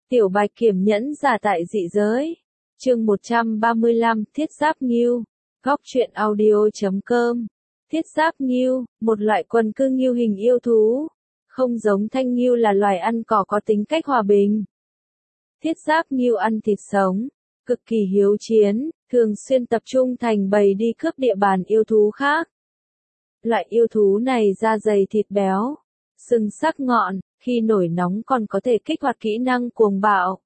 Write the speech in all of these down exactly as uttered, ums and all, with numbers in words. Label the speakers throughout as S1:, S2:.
S1: Tiểu Bạch Kiểm nhẫn giả tại dị giới. Chương một trăm ba mươi lăm, Thiết Giáp Ngưu. Góc truyện audio chấm com. Thiết Giáp Ngưu, một loại quần cư ngưu hình yêu thú. Không giống thanh ngưu là loài ăn cỏ có tính cách hòa bình. Thiết Giáp Ngưu ăn thịt sống, cực kỳ hiếu chiến, thường xuyên tập trung thành bầy đi cướp địa bàn yêu thú khác. Loại yêu thú này da dày thịt béo, sừng sắc ngọn, khi nổi nóng còn có thể kích hoạt kỹ năng cuồng bạo.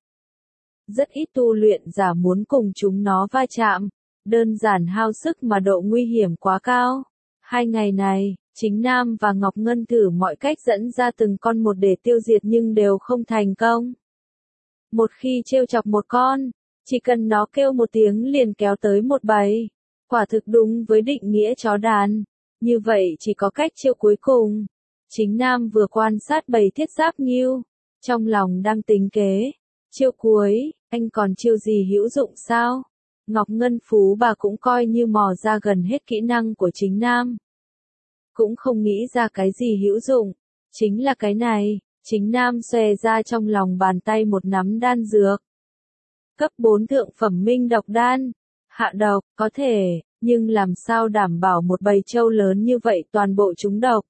S1: Rất ít tu luyện giả muốn cùng chúng nó va chạm, đơn giản hao sức mà độ nguy hiểm quá cao. Hai ngày này, Chính Nam và Ngọc Ngân thử mọi cách dẫn ra từng con một để tiêu diệt nhưng đều không thành công. Một khi trêu chọc một con, chỉ cần nó kêu một tiếng liền kéo tới một bầy. Quả thực đúng với định nghĩa chó đàn. Như vậy chỉ có cách chiêu cuối cùng. Chính Nam vừa quan sát bầy Thiết Giáp Ngưu, trong lòng đang tính kế. Chiêu cuối, anh còn chiêu gì hữu dụng sao? Ngọc Ngân Phú bà cũng coi như mò ra gần hết kỹ năng của Chính Nam. Cũng không nghĩ ra cái gì hữu dụng. Chính là cái này, Chính Nam xòe ra trong lòng bàn tay một nắm đan dược. Cấp bốn thượng phẩm minh độc đan. Hạ độc, có thể, nhưng làm sao đảm bảo một bầy trâu lớn như vậy toàn bộ chúng độc?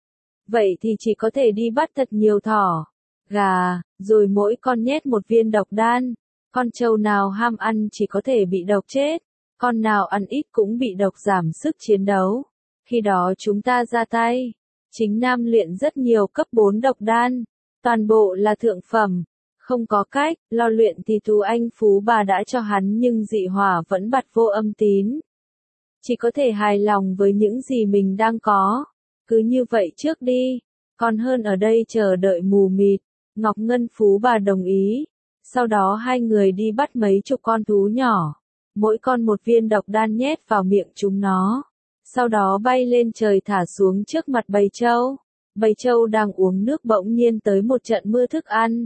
S1: Vậy thì chỉ có thể đi bắt thật nhiều thỏ, gà, rồi mỗi con nhét một viên độc đan. Con trâu nào ham ăn chỉ có thể bị độc chết, con nào ăn ít cũng bị độc giảm sức chiến đấu. Khi đó chúng ta ra tay. Chính Nam luyện rất nhiều cấp bốn độc đan, toàn bộ là thượng phẩm. Không có cách, lo luyện thì Tú Anh Phú bà đã cho hắn nhưng dị hỏa vẫn bật vô âm tín. Chỉ có thể hài lòng với những gì mình đang có. Cứ như vậy trước đi, còn hơn ở đây chờ đợi mù mịt. Ngọc Ngân Phú bà đồng ý. Sau đó hai người đi bắt mấy chục con thú nhỏ. Mỗi con một viên độc đan nhét vào miệng chúng nó. Sau đó bay lên trời thả xuống trước mặt bầy trâu. Bầy trâu đang uống nước bỗng nhiên tới một trận mưa thức ăn.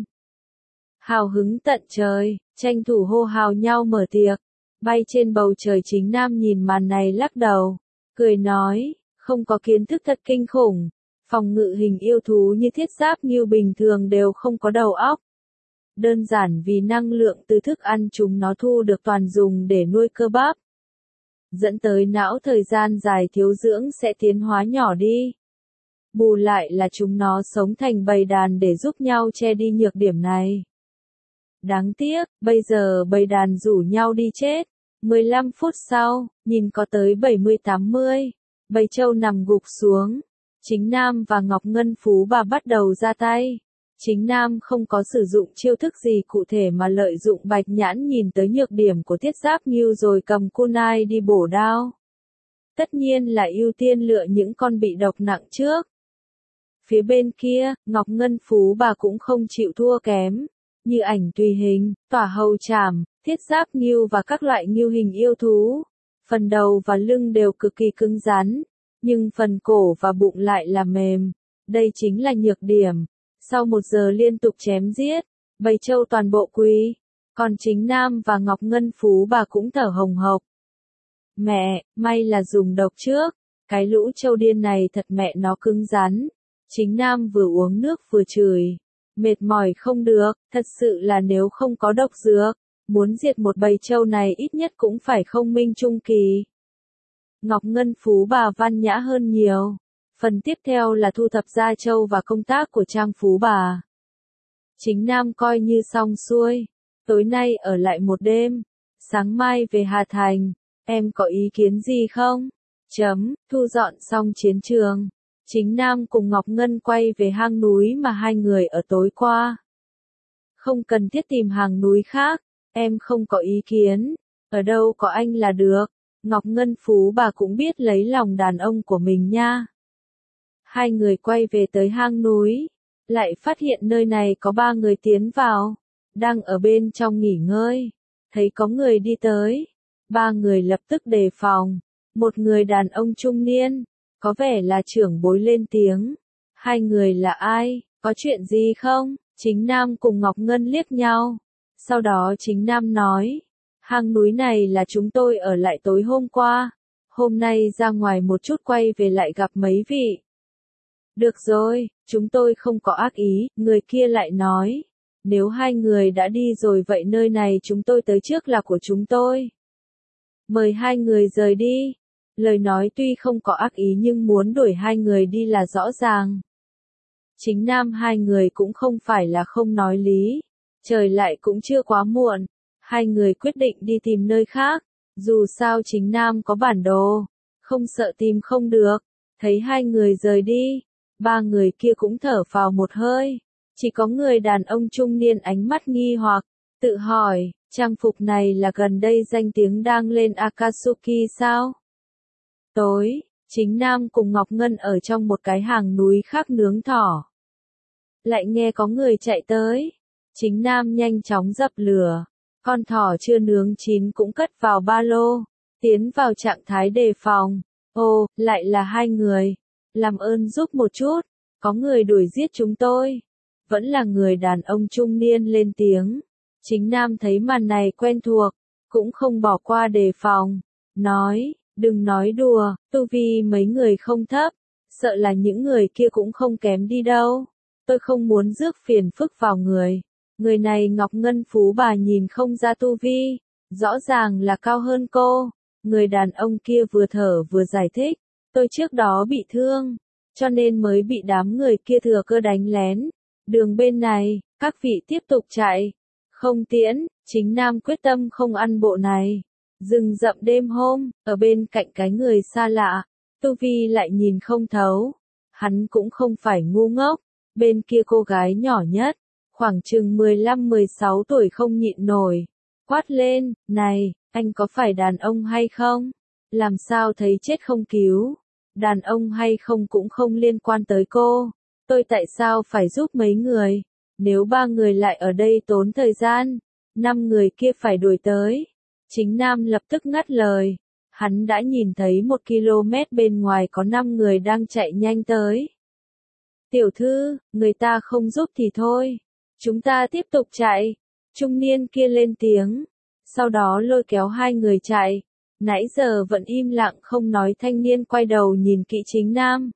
S1: Hào hứng tận trời, tranh thủ hô hào nhau mở tiệc. Bay trên bầu trời Chính Nam nhìn màn này lắc đầu. Cười nói, không có kiến thức thật kinh khủng. Phòng ngự hình yêu thú như Thiết Giáp Ngưu bình thường đều không có đầu óc. Đơn giản vì năng lượng từ thức ăn chúng nó thu được toàn dùng để nuôi cơ bắp. Dẫn tới não thời gian dài thiếu dưỡng sẽ tiến hóa nhỏ đi. Bù lại là chúng nó sống thành bầy đàn để giúp nhau che đi nhược điểm này. Đáng tiếc, bây giờ bầy đàn rủ nhau đi chết. mười lăm phút sau, nhìn có tới bảy mươi tám mươi, bầy trâu nằm gục xuống. Chính Nam và Ngọc Ngân Phú bà bắt đầu ra tay. Chính Nam không có sử dụng chiêu thức gì cụ thể mà lợi dụng Bạch Nhãn nhìn tới nhược điểm của Thiết Giáp Ngưu rồi cầm kunai đi bổ đao. Tất nhiên là ưu tiên lựa những con bị độc nặng trước. Phía bên kia, Ngọc Ngân Phú bà cũng không chịu thua kém. Như ảnh tùy hình, tỏa hầu trảm, Thiết Giáp Ngưu và các loại ngưu hình yêu thú. Phần đầu và lưng đều cực kỳ cứng rắn, nhưng phần cổ và bụng lại là mềm. Đây chính là nhược điểm. Sau một giờ liên tục chém giết, bầy trâu toàn bộ quỳ. Còn Chính Nam và Ngọc Ngân Phú bà cũng thở hồng hộc. Mẹ, may là dùng độc trước. Cái lũ trâu điên này thật mẹ nó cứng rắn. Chính Nam vừa uống nước vừa chửi. Mệt mỏi không được, thật sự là nếu không có độc dược, muốn diệt một bầy trâu này ít nhất cũng phải không minh trung kỳ. Ngọc Ngân Phú bà văn nhã hơn nhiều. Phần tiếp theo là thu thập gia trâu và công tác của Trang Phú bà. Chính Nam coi như xong xuôi. Tối nay ở lại một đêm. Sáng mai về Hà Thành. Em có ý kiến gì không? Chấm, thu dọn xong chiến trường. Chính Nam cùng Ngọc Ngân quay về hang núi mà hai người ở tối qua. Không cần thiết tìm hang núi khác. Em không có ý kiến. Ở đâu có anh là được. Ngọc Ngân Phú bà cũng biết lấy lòng đàn ông của mình nha. Hai người quay về tới hang núi, lại phát hiện nơi này có ba người tiến vào, đang ở bên trong nghỉ ngơi. Thấy có người đi tới, ba người lập tức đề phòng. Một người đàn ông trung niên, có vẻ là trưởng bối lên tiếng. Hai người là ai, có chuyện gì không? Chính Nam cùng Ngọc Ngân liếc nhau. Sau đó Chính Nam nói, hang núi này là chúng tôi ở lại tối hôm qua. Hôm nay ra ngoài một chút quay về lại gặp mấy vị. Được rồi, chúng tôi không có ác ý, người kia lại nói. Nếu hai người đã đi rồi vậy nơi này chúng tôi tới trước là của chúng tôi. Mời hai người rời đi. Lời nói tuy không có ác ý nhưng muốn đuổi hai người đi là rõ ràng. Chính nam hai người cũng không phải là không nói lý. Trời lại cũng chưa quá muộn. Hai người quyết định đi tìm nơi khác. Dù sao chính nam có bản đồ. Không sợ tìm không được. Thấy hai người rời đi. Ba người kia cũng thở phào một hơi. Chỉ có người đàn ông trung niên ánh mắt nghi hoặc. Tự hỏi, trang phục này là gần đây danh tiếng đang lên Akatsuki sao? Tối, chính nam cùng Ngọc Ngân ở trong một cái hàng núi khác nướng thỏ. Lại nghe có người chạy tới. Chính nam nhanh chóng dập lửa. Con thỏ chưa nướng chín cũng cất vào ba lô. Tiến vào trạng thái đề phòng. Ồ, lại là hai người. Làm ơn giúp một chút. Có người đuổi giết chúng tôi. Vẫn là người đàn ông trung niên lên tiếng. Chính nam thấy màn này quen thuộc. Cũng không bỏ qua đề phòng. Nói, đừng nói đùa, tu vi mấy người không thấp. Sợ là những người kia cũng không kém đi đâu. Tôi không muốn rước phiền phức vào người. Người này Ngọc Ngân Phú bà nhìn không ra tu vi. Rõ ràng là cao hơn cô. Người đàn ông kia vừa thở vừa giải thích. Tôi trước đó bị thương. Cho nên mới bị đám người kia thừa cơ đánh lén. Đường bên này, các vị tiếp tục chạy. Không tiễn, chính nam quyết tâm không ăn bộ này. Rừng rậm đêm hôm, ở bên cạnh cái người xa lạ. Tu vi lại nhìn không thấu. Hắn cũng không phải ngu ngốc. Bên kia cô gái nhỏ nhất. Khoảng chừng mười lăm mười sáu tuổi không nhịn nổi. Quát lên, này, anh có phải đàn ông hay không? Làm sao thấy chết không cứu? Đàn ông hay không cũng không liên quan tới cô. Tôi tại sao phải giúp mấy người? Nếu ba người lại ở đây tốn thời gian, năm người kia phải đuổi tới. Chính nam lập tức ngắt lời. Hắn đã nhìn thấy một ki-lô mét bên ngoài có năm người đang chạy nhanh tới. Tiểu thư, người ta không giúp thì thôi. Chúng ta tiếp tục chạy. Trung niên kia lên tiếng. Sau đó lôi kéo hai người chạy. Nãy giờ vẫn im lặng không nói thanh niên quay đầu nhìn kỹ chính nam.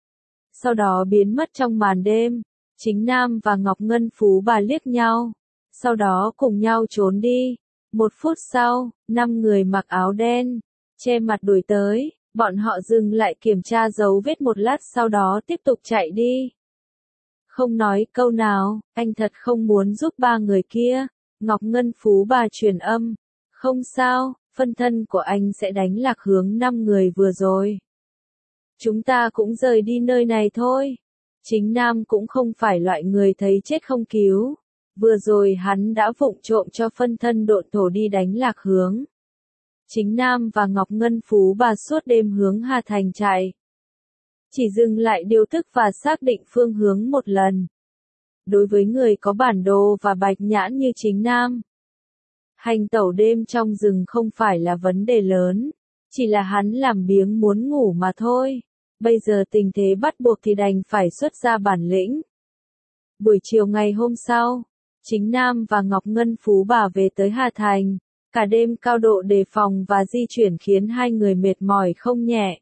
S1: Sau đó biến mất trong màn đêm. Chính nam và Ngọc Ngân Phú bà liếc nhau. Sau đó cùng nhau trốn đi. Một phút sau, năm người mặc áo đen, che mặt đuổi tới. Bọn họ dừng lại kiểm tra dấu vết một lát sau đó tiếp tục chạy đi. Không nói câu nào, anh thật không muốn giúp ba người kia. Ngọc Ngân Phú bà truyền âm. Không sao, phân thân của anh sẽ đánh lạc hướng năm người vừa rồi. Chúng ta cũng rời đi nơi này thôi. Chính nam cũng không phải loại người thấy chết không cứu. Vừa rồi hắn đã vụng trộm cho phân thân độn thổ đi đánh lạc hướng. Chính nam và Ngọc Ngân Phú bà suốt đêm hướng Hà Thành chạy. Chỉ dừng lại điều tức và xác định phương hướng một lần. Đối với người có bản đồ và bạch nhãn như chính nam, hành tẩu đêm trong rừng không phải là vấn đề lớn. Chỉ là hắn làm biếng muốn ngủ mà thôi. Bây giờ tình thế bắt buộc thì đành phải xuất ra bản lĩnh. Buổi chiều ngày hôm sau, chính nam và Ngọc Ngân Phú bà về tới Hà Thành. Cả đêm cao độ đề phòng và di chuyển khiến hai người mệt mỏi không nhẹ.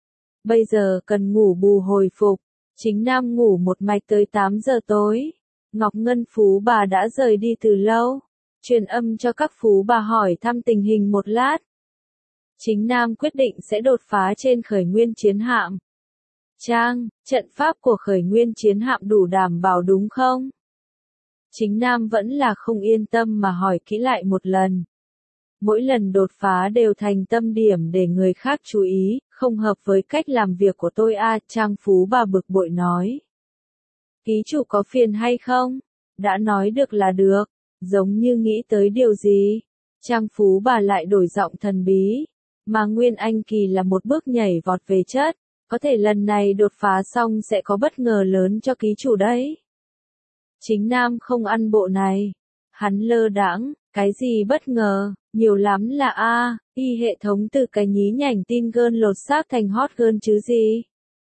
S1: Bây giờ cần ngủ bù hồi phục. Chính nam ngủ một mạch tới tám giờ tối. Ngọc Ngân Phú bà đã rời đi từ lâu. Truyền âm cho các phú bà hỏi thăm tình hình một lát. Chính nam quyết định sẽ đột phá trên khởi nguyên chiến hạm. Trang, trận pháp của khởi nguyên chiến hạm đủ đảm bảo đúng không? Chính nam vẫn là không yên tâm mà hỏi kỹ lại một lần. Mỗi lần đột phá đều thành tâm điểm để người khác chú ý, không hợp với cách làm việc của tôi a. Trang phú bà bực bội nói. Ký chủ có phiền hay không? Đã nói được là được, giống như nghĩ tới điều gì. Trang phú bà lại đổi giọng thần bí. Mà Nguyên Anh Kỳ là một bước nhảy vọt về chất, có thể lần này đột phá xong sẽ có bất ngờ lớn cho ký chủ đấy. Chính nam không ăn bộ này. Hắn lơ đãng, cái gì bất ngờ, nhiều lắm là a, y hệ thống từ cái nhí nhảnh tin gơn lột xác thành hot girl chứ gì.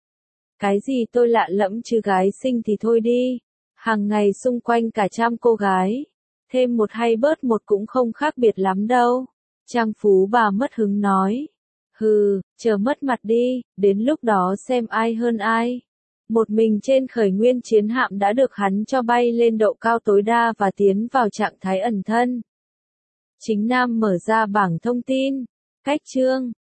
S1: Cái gì tôi lạ lẫm chứ gái xinh thì thôi đi. Hàng ngày xung quanh cả trăm cô gái. Thêm một hay bớt một cũng không khác biệt lắm đâu. Trang phú bà mất hứng nói. Hừ, chờ mất mặt đi, đến lúc đó xem ai hơn ai. Một mình trên khởi nguyên chiến hạm đã được hắn cho bay lên độ cao tối đa và tiến vào trạng thái ẩn thân. Chính Nam mở ra bảng thông tin. Cách chương